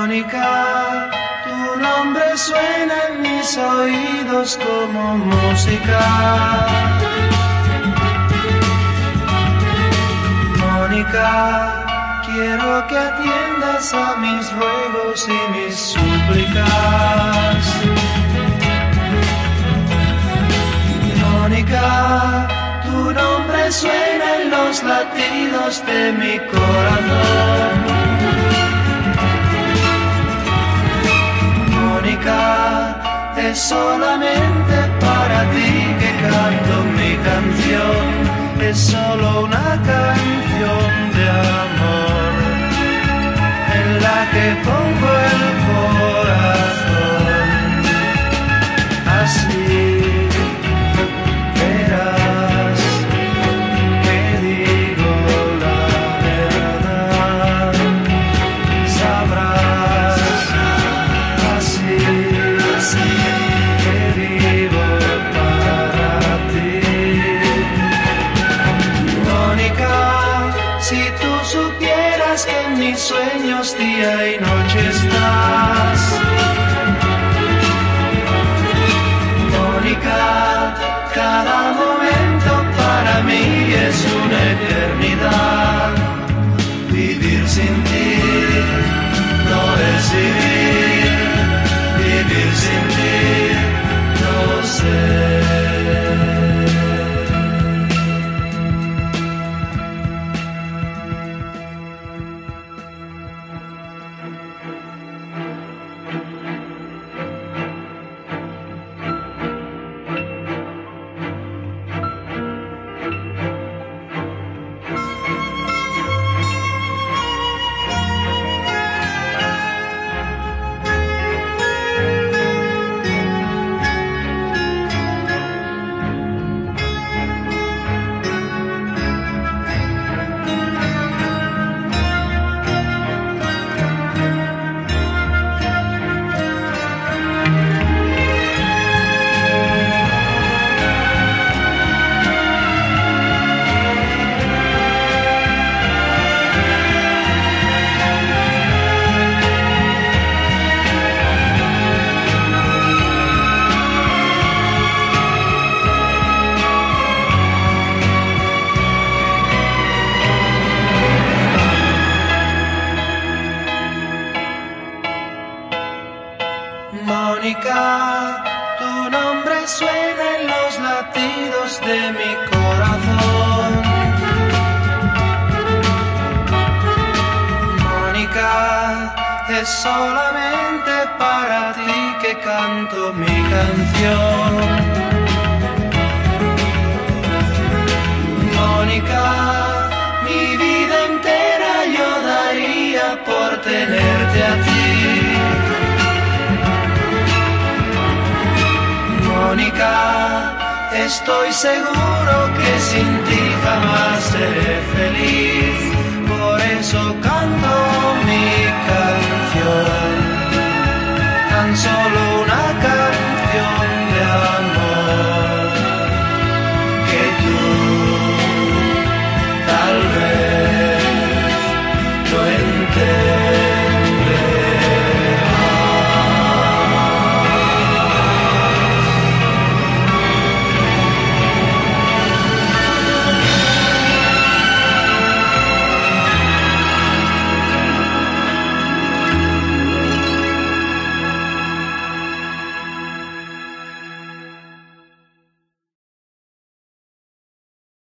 Mónica, tu nombre suena en mis oídos como música. Mónica, quiero que atiendas a mis ruegos y mis súplicas. Mónica, tu nombre suena en los latidos de mi corazón. Mónica, es solamente para ti que canto mi canción, es solo una canción de amor en la que pongo el corazón. Así verás que digo la verdad, sabrás así que vivo para ti. Mónica, si tú supieras que en mis sueños día y noche estás. Mónica, cada momento para mí es una eternidad. Vivir sin ti no es vivir, vivir sin ti no sé. Mónica, tu nombre suena en los latidos de mi corazón. Mónica, es solamente para ti que canto mi canción. Mónica, mi vida entera yo daría por tenerte a ti. Mónica, estoy seguro que sin ti jamás seré feliz, por eso canto mi canción. Tan solo